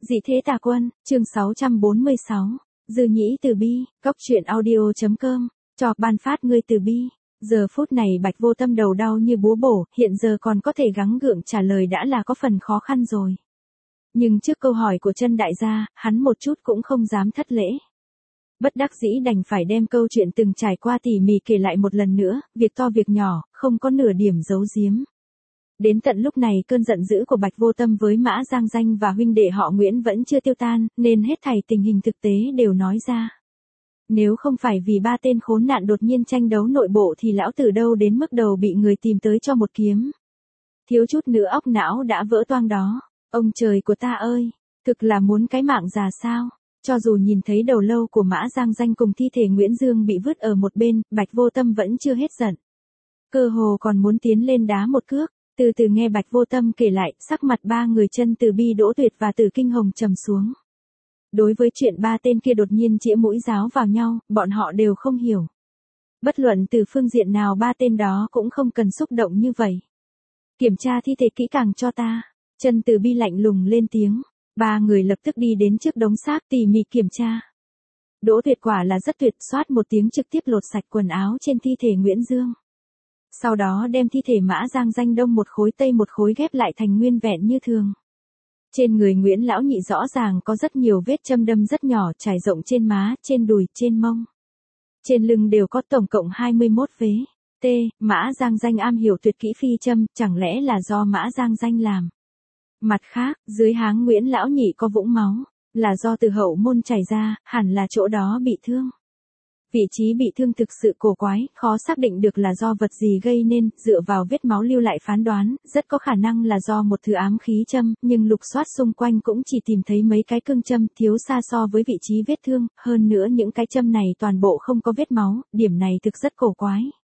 Dị thế tà quân, chương 646, Dư nhĩ từ bi, góc truyện audio.com, cho ban phát ngươi từ bi. Giờ phút này Bạch Vô Tâm đầu đau như búa bổ, hiện giờ còn có thể gắng gượng trả lời đã là có phần khó khăn rồi. Nhưng trước câu hỏi của chân đại gia, hắn một chút cũng không dám thất lễ. Bất đắc dĩ đành phải đem câu chuyện từng trải qua tỉ mỉ kể lại một lần nữa, việc to việc nhỏ, không có nửa điểm giấu giếm. Đến tận lúc này cơn giận dữ của Bạch Vô Tâm với Mã Giang Danh và huynh đệ họ Nguyễn vẫn chưa tiêu tan, nên hết thảy tình hình thực tế đều nói ra. Nếu không phải vì ba tên khốn nạn đột nhiên tranh đấu nội bộ thì lão tử đâu đến mức đầu bị người tìm tới cho một kiếm. Thiếu chút nữa óc não đã vỡ toang đó. Ông trời của ta ơi, thực là muốn cái mạng già sao? Cho dù nhìn thấy đầu lâu của Mã Giang Danh cùng thi thể Nguyễn Dương bị vứt ở một bên, Bạch Vô Tâm vẫn chưa hết giận. Cơ hồ còn muốn tiến lên đá một cước. Từ từ nghe Bạch Vô Tâm kể lại, sắc mặt ba người Chân Từ Bi, Đỗ Tuyệt và Tử Kinh Hồng trầm xuống. Đối với chuyện ba tên kia đột nhiên chĩa mũi giáo vào nhau, bọn họ đều không hiểu. Bất luận từ phương diện nào ba tên đó cũng không cần xúc động như vậy. Kiểm tra thi thể kỹ càng cho ta. Chân Từ Bi lạnh lùng lên tiếng. Ba người lập tức đi đến trước đống xác tỉ mỉ kiểm tra. Đỗ Tuyệt quả là rất tuyệt, xoát một tiếng trực tiếp lột sạch quần áo trên thi thể Nguyễn Dương. Sau đó đem thi thể Mã Giang Danh đông một khối tây một khối ghép lại thành nguyên vẹn như thường. Trên người Nguyễn Lão Nhị rõ ràng có rất nhiều vết châm đâm rất nhỏ trải rộng trên má, trên đùi, trên mông. Trên lưng đều có tổng cộng 21 vế. Mã Giang Danh am hiểu tuyệt kỹ phi châm, chẳng lẽ là do Mã Giang Danh làm. Mặt khác, dưới háng Nguyễn Lão Nhị có vũng máu, là do từ hậu môn chảy ra, hẳn là chỗ đó bị thương. Vị trí bị thương thực sự cổ quái, khó xác định được là do vật gì gây nên, dựa vào vết máu lưu lại phán đoán, rất có khả năng là do một thứ ám khí châm, nhưng lục soát xung quanh cũng chỉ tìm thấy mấy cái cương châm, thiếu xa so với vị trí vết thương, hơn nữa những cái châm này toàn bộ không có vết máu, điểm này thực rất cổ quái.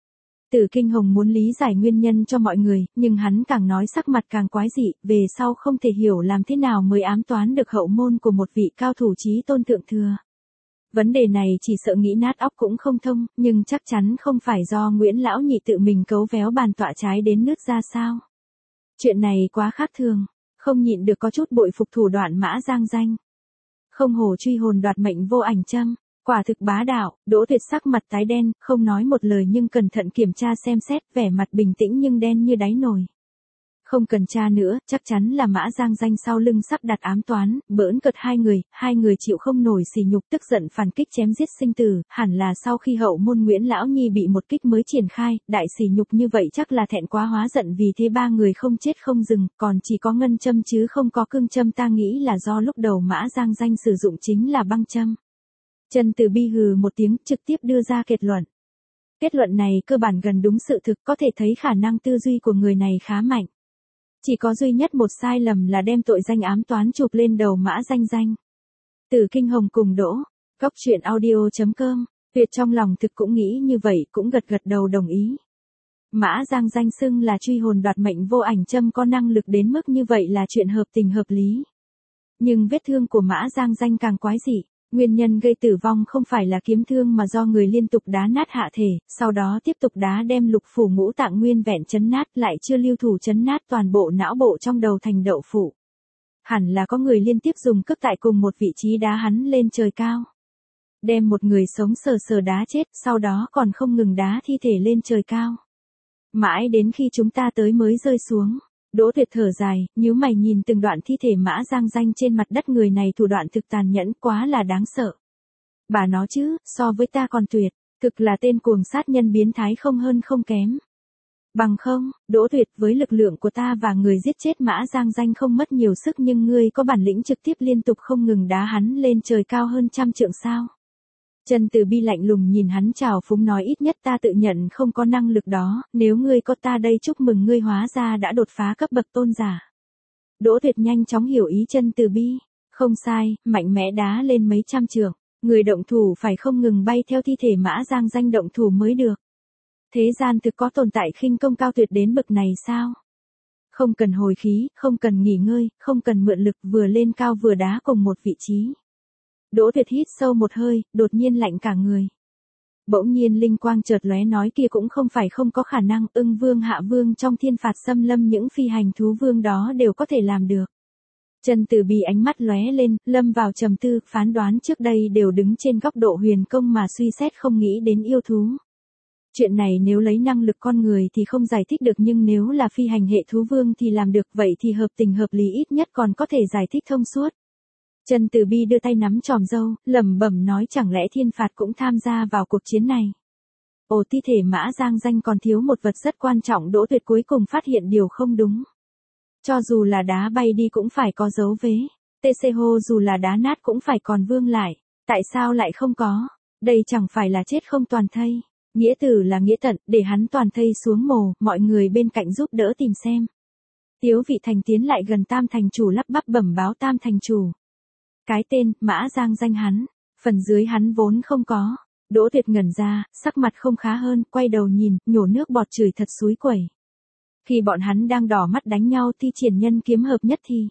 Tử Kinh Hồng muốn lý giải nguyên nhân cho mọi người, nhưng hắn càng nói sắc mặt càng quái dị, về sau không thể hiểu làm thế nào mới ám toán được hậu môn của một vị cao thủ chí tôn thượng thừa. Vấn đề này chỉ sợ nghĩ nát óc cũng không thông, nhưng chắc chắn không phải do Nguyễn Lão Nhị tự mình cấu véo bàn tọa trái đến nứt ra sao. Chuyện này quá khác thường, không nhịn được có chút bội phục thủ đoạn Mã Giang Danh. Không hổ truy hồn đoạt mệnh vô ảnh châm, quả thực bá đạo. Đỗ Tuyệt sắc mặt tái đen, không nói một lời nhưng cẩn thận kiểm tra xem xét, vẻ mặt bình tĩnh nhưng đen như đáy nồi. Không cần tra nữa, chắc chắn là Mã Giang Danh sau lưng sắp đặt ám toán, bỡn cợt hai người chịu không nổi sỉ nhục tức giận phản kích chém giết sinh tử, hẳn là sau khi hậu môn Nguyễn Lão Nhi bị một kích mới triển khai, đại sỉ nhục như vậy chắc là thẹn quá hóa giận vì thế ba người không chết không dừng, còn chỉ có ngân châm chứ không có cương châm, ta nghĩ là do lúc đầu Mã Giang Danh sử dụng chính là băng châm. Chân Từ Bi hừ một tiếng, trực tiếp đưa ra kết luận. Kết luận này cơ bản gần đúng sự thực, có thể thấy khả năng tư duy của người này khá mạnh. Chỉ có duy nhất một sai lầm là đem tội danh ám toán chụp lên đầu Mã Giang Danh. Tử Kinh Hồng cùng Đỗ, góc truyện audio.com, Tuyệt trong lòng thực cũng nghĩ như vậy, cũng gật gật đầu đồng ý. Mã Giang Danh xưng là truy hồn đoạt mệnh vô ảnh châm có năng lực đến mức như vậy là chuyện hợp tình hợp lý. Nhưng vết thương của Mã Giang Danh càng quái dị. Nguyên nhân gây tử vong không phải là kiếm thương mà do người liên tục đá nát hạ thể, sau đó tiếp tục đá đem lục phủ ngũ tạng nguyên vẹn chấn nát, lại chưa lưu thủ chấn nát toàn bộ não bộ trong đầu thành đậu phụ. Hẳn là có người liên tiếp dùng cước tại cùng một vị trí đá hắn lên trời cao. Đem một người sống sờ sờ đá chết, sau đó còn không ngừng đá thi thể lên trời cao. Mãi đến khi chúng ta tới mới rơi xuống. Đỗ Tuyệt thở dài, nhíu mày nhìn từng đoạn thi thể Mã Giang Danh trên mặt đất, người này thủ đoạn thực tàn nhẫn quá là đáng sợ. Bà nó chứ, so với ta còn tuyệt, thực là tên cuồng sát nhân biến thái không hơn không kém. Bằng không, Đỗ Tuyệt, với lực lượng của ta và người giết chết Mã Giang Danh không mất nhiều sức nhưng ngươi có bản lĩnh trực tiếp liên tục không ngừng đá hắn lên trời cao hơn 100 trượng sao? Chân Từ Bi lạnh lùng nhìn hắn trào phúng nói, ít nhất ta tự nhận không có năng lực đó, nếu ngươi có ta đây chúc mừng ngươi hóa ra đã đột phá cấp bậc tôn giả. Đỗ Tuyệt nhanh chóng hiểu ý Chân Từ Bi, không sai, mạnh mẽ đá lên mấy trăm trượng, người động thủ phải không ngừng bay theo thi thể Mã Giang Danh động thủ mới được. Thế gian thực có tồn tại khinh công cao tuyệt đến bậc này sao? Không cần hồi khí, không cần nghỉ ngơi, không cần mượn lực, vừa lên cao vừa đá cùng một vị trí. Đỗ Tuyệt hít sâu một hơi, đột nhiên lạnh cả người. Bỗng nhiên linh quang chợt lóe nói kia cũng không phải không có khả năng, Ưng Vương Hạ Vương trong Thiên Phạt Xâm Lâm những phi hành thú vương đó đều có thể làm được. Chân Từ Bi ánh mắt lóe lên, lâm vào trầm tư, phán đoán trước đây đều đứng trên góc độ huyền công mà suy xét không nghĩ đến yêu thú. Chuyện này nếu lấy năng lực con người thì không giải thích được nhưng nếu là phi hành hệ thú vương thì làm được vậy thì hợp tình hợp lý ít nhất còn có thể giải thích thông suốt. Chân Từ Bi đưa tay nắm chòm râu, lẩm bẩm nói chẳng lẽ thiên phạt cũng tham gia vào cuộc chiến này. Ồ thi thể Mã Giang Danh còn thiếu một vật rất quan trọng Đỗ Tuyệt cuối cùng phát hiện điều không đúng. Cho dù là đá bay đi cũng phải có dấu vế. TC hô dù là đá nát cũng phải còn vương lại. Tại sao lại không có? Đây chẳng phải là chết không toàn thây. Nghĩa tử là nghĩa tận, để hắn toàn thây xuống mồ, mọi người bên cạnh giúp đỡ tìm xem. Tiếu Vị Thành tiến lại gần Tam Thành Chủ lắp bắp bẩm báo Tam Thành Chủ. Cái tên, Mã Giang Danh hắn, phần dưới hắn vốn không có. Đỗ Tuyệt ngẩn ra, sắc mặt không khá hơn, quay đầu nhìn, nhổ nước bọt chửi thật xúi quẩy. Khi bọn hắn đang đỏ mắt đánh nhau thi triển nhân kiếm hợp nhất thì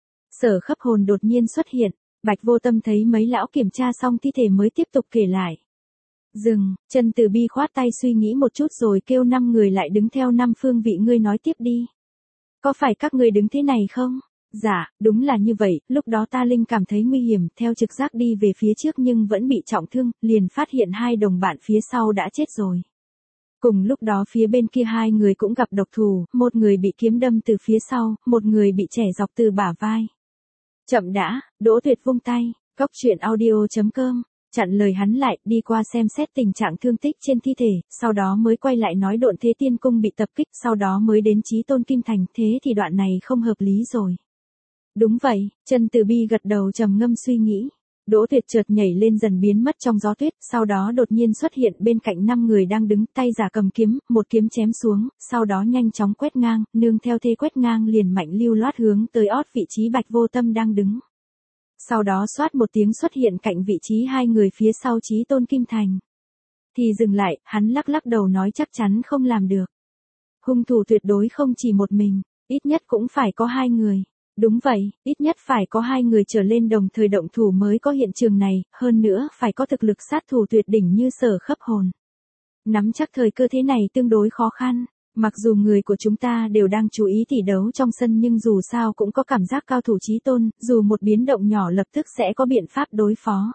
Sở Khấp Hồn đột nhiên xuất hiện, Bạch Vô Tâm thấy mấy lão kiểm tra xong thi thể mới tiếp tục kể lại. Dừng, Chân Từ Bi khoát tay suy nghĩ một chút rồi kêu 5 người lại đứng theo 5 phương vị ngươi nói tiếp đi. Có phải các ngươi đứng thế này không? Dạ, đúng là như vậy, lúc đó ta linh cảm thấy nguy hiểm, theo trực giác đi về phía trước nhưng vẫn bị trọng thương, liền phát hiện 2 đồng bạn phía sau đã chết rồi. Cùng lúc đó phía bên kia 2 người cũng gặp độc thủ, một người bị kiếm đâm từ phía sau, một người bị chẻ dọc từ bả vai. Chậm đã, Đỗ Tuyệt vung tay, coctruyện.audio.com, chặn lời hắn lại, đi qua xem xét tình trạng thương tích trên thi thể, sau đó mới quay lại nói Độn Thế Tiên Cung bị tập kích, sau đó mới đến Chí Tôn Kim Thành, thế thì đoạn này không hợp lý rồi. Đúng vậy, Chân Từ Bi gật đầu trầm ngâm suy nghĩ. Đỗ Tuyệt chợt nhảy lên dần biến mất trong gió tuyết, sau đó đột nhiên xuất hiện bên cạnh 5 người đang đứng, tay giả cầm kiếm, một kiếm chém xuống, sau đó nhanh chóng quét ngang, nương theo thế quét ngang liền mạnh lưu loát hướng tới ót vị trí Bạch Vô Tâm đang đứng. Sau đó xoát một tiếng xuất hiện cạnh vị trí 2 người phía sau Chí Tôn Kim Thành. Thì dừng lại, hắn lắc lắc đầu nói chắc chắn không làm được. Hung thủ tuyệt đối không chỉ một mình, ít nhất cũng phải có 2 người. Đúng vậy, ít nhất phải có 2 người trở lên đồng thời động thủ mới có hiện trường này, hơn nữa phải có thực lực sát thủ tuyệt đỉnh như Sở Khấp Hồn. Nắm chắc thời cơ thế này tương đối khó khăn, mặc dù người của chúng ta đều đang chú ý tỷ đấu trong sân nhưng dù sao cũng có cảm giác cao thủ chí tôn, dù một biến động nhỏ lập tức sẽ có biện pháp đối phó.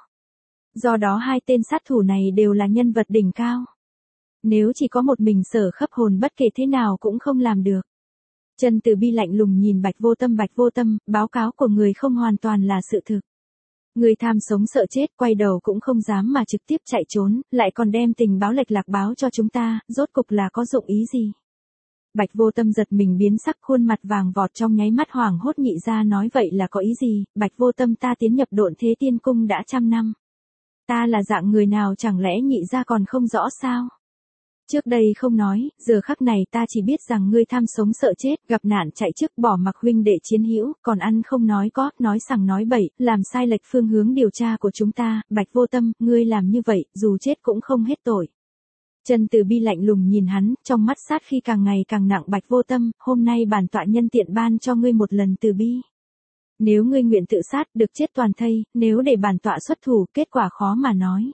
Do đó 2 tên sát thủ này đều là nhân vật đỉnh cao. Nếu chỉ có một mình Sở Khấp Hồn bất kể thế nào cũng không làm được. Chân Từ Bi lạnh lùng nhìn Bạch Vô Tâm, báo cáo của người không hoàn toàn là sự thực. Người tham sống sợ chết quay đầu cũng không dám mà trực tiếp chạy trốn, lại còn đem tình báo lệch lạc báo cho chúng ta, rốt cục là có dụng ý gì? Bạch Vô Tâm giật mình biến sắc khuôn mặt vàng vọt trong nháy mắt hoảng hốt nhị ra nói vậy là có ý gì? Bạch Vô Tâm ta tiến nhập Độn Thế Tiên Cung đã 100 năm. Ta là dạng người nào chẳng lẽ nhị ra còn không rõ sao? Trước đây không nói, giờ khắc này ta chỉ biết rằng ngươi tham sống sợ chết, gặp nạn chạy trước bỏ mặc huynh đệ chiến hữu, còn ăn không nói có, nói sằng nói bậy, làm sai lệch phương hướng điều tra của chúng ta, Bạch Vô Tâm, ngươi làm như vậy, dù chết cũng không hết tội. Chân Từ Bi lạnh lùng nhìn hắn, trong mắt sát khi càng ngày càng nặng Bạch Vô Tâm, hôm nay bản tọa nhân tiện ban cho ngươi một lần từ bi. Nếu ngươi nguyện tự sát, được chết toàn thây, nếu để bản tọa xuất thủ, kết quả khó mà nói.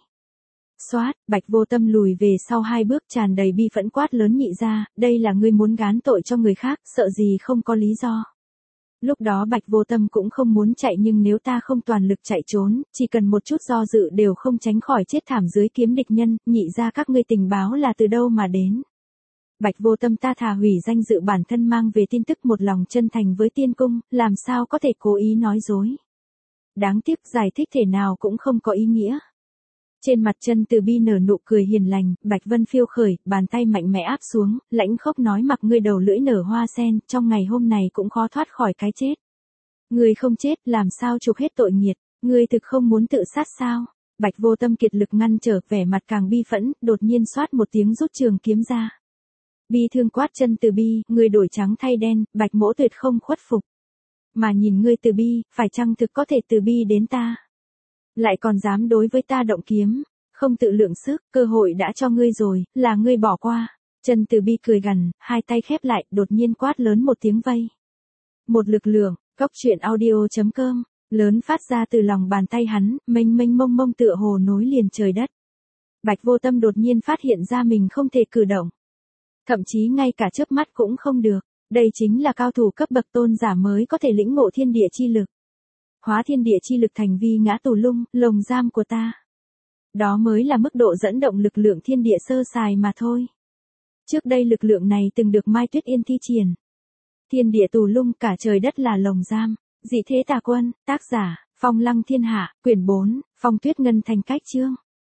Xoát, Bạch Vô Tâm lùi về sau 2 bước tràn đầy bi phẫn quát lớn nhị ra, đây là ngươi muốn gán tội cho người khác, sợ gì không có lý do. Lúc đó Bạch Vô Tâm cũng không muốn chạy nhưng nếu ta không toàn lực chạy trốn, chỉ cần một chút do dự đều không tránh khỏi chết thảm dưới kiếm địch nhân, nhị ra các ngươi tình báo là từ đâu mà đến. Bạch Vô Tâm ta thà hủy danh dự bản thân mang về tin tức một lòng chân thành với tiên cung, làm sao có thể cố ý nói dối. Đáng tiếc giải thích thể nào cũng không có ý nghĩa. Trên mặt Chân Từ Bi nở nụ cười hiền lành, Bạch Vân phiêu khởi, bàn tay mạnh mẽ áp xuống, lãnh khốc nói mặc ngươi đầu lưỡi nở hoa sen, trong ngày hôm này cũng khó thoát khỏi cái chết. Ngươi không chết, làm sao chuộc hết tội nghiệt, ngươi thực không muốn tự sát sao? Bạch Vô Tâm kiệt lực ngăn trở, vẻ mặt càng bi phẫn, đột nhiên xoát một tiếng rút trường kiếm ra. Bi thương quát Chân Từ Bi, ngươi đổi trắng thay đen, Bạch mỗ tuyệt không khuất phục. Mà nhìn ngươi Từ Bi, phải chăng thực có thể từ bi đến ta? Lại còn dám đối với ta động kiếm, không tự lượng sức, cơ hội đã cho ngươi rồi, là ngươi bỏ qua. Chân Từ Bi cười gằn, 2 tay khép lại, đột nhiên quát lớn một tiếng vây. Một lực lượng, coctruyện.audio.com, lớn phát ra từ lòng bàn tay hắn, mênh mênh mông mông tựa hồ nối liền trời đất. Bạch Vô Tâm đột nhiên phát hiện ra mình không thể cử động. Thậm chí ngay cả chớp mắt cũng không được. Đây chính là cao thủ cấp bậc tôn giả mới có thể lĩnh ngộ thiên địa chi lực. Hóa thiên địa chi lực thành vi ngã tù lung, lồng giam của ta. Đó mới là mức độ dẫn động lực lượng thiên địa sơ sài mà thôi. Trước đây lực lượng này từng được Mai Tuyết Yên thi triển. Thiên địa tù lung, cả trời đất là lồng giam. Dị thế tà quân, tác giả, Phong Lăng Thiên Hạ, quyển 4, Phong Tuyết Ngân Thành cách chương.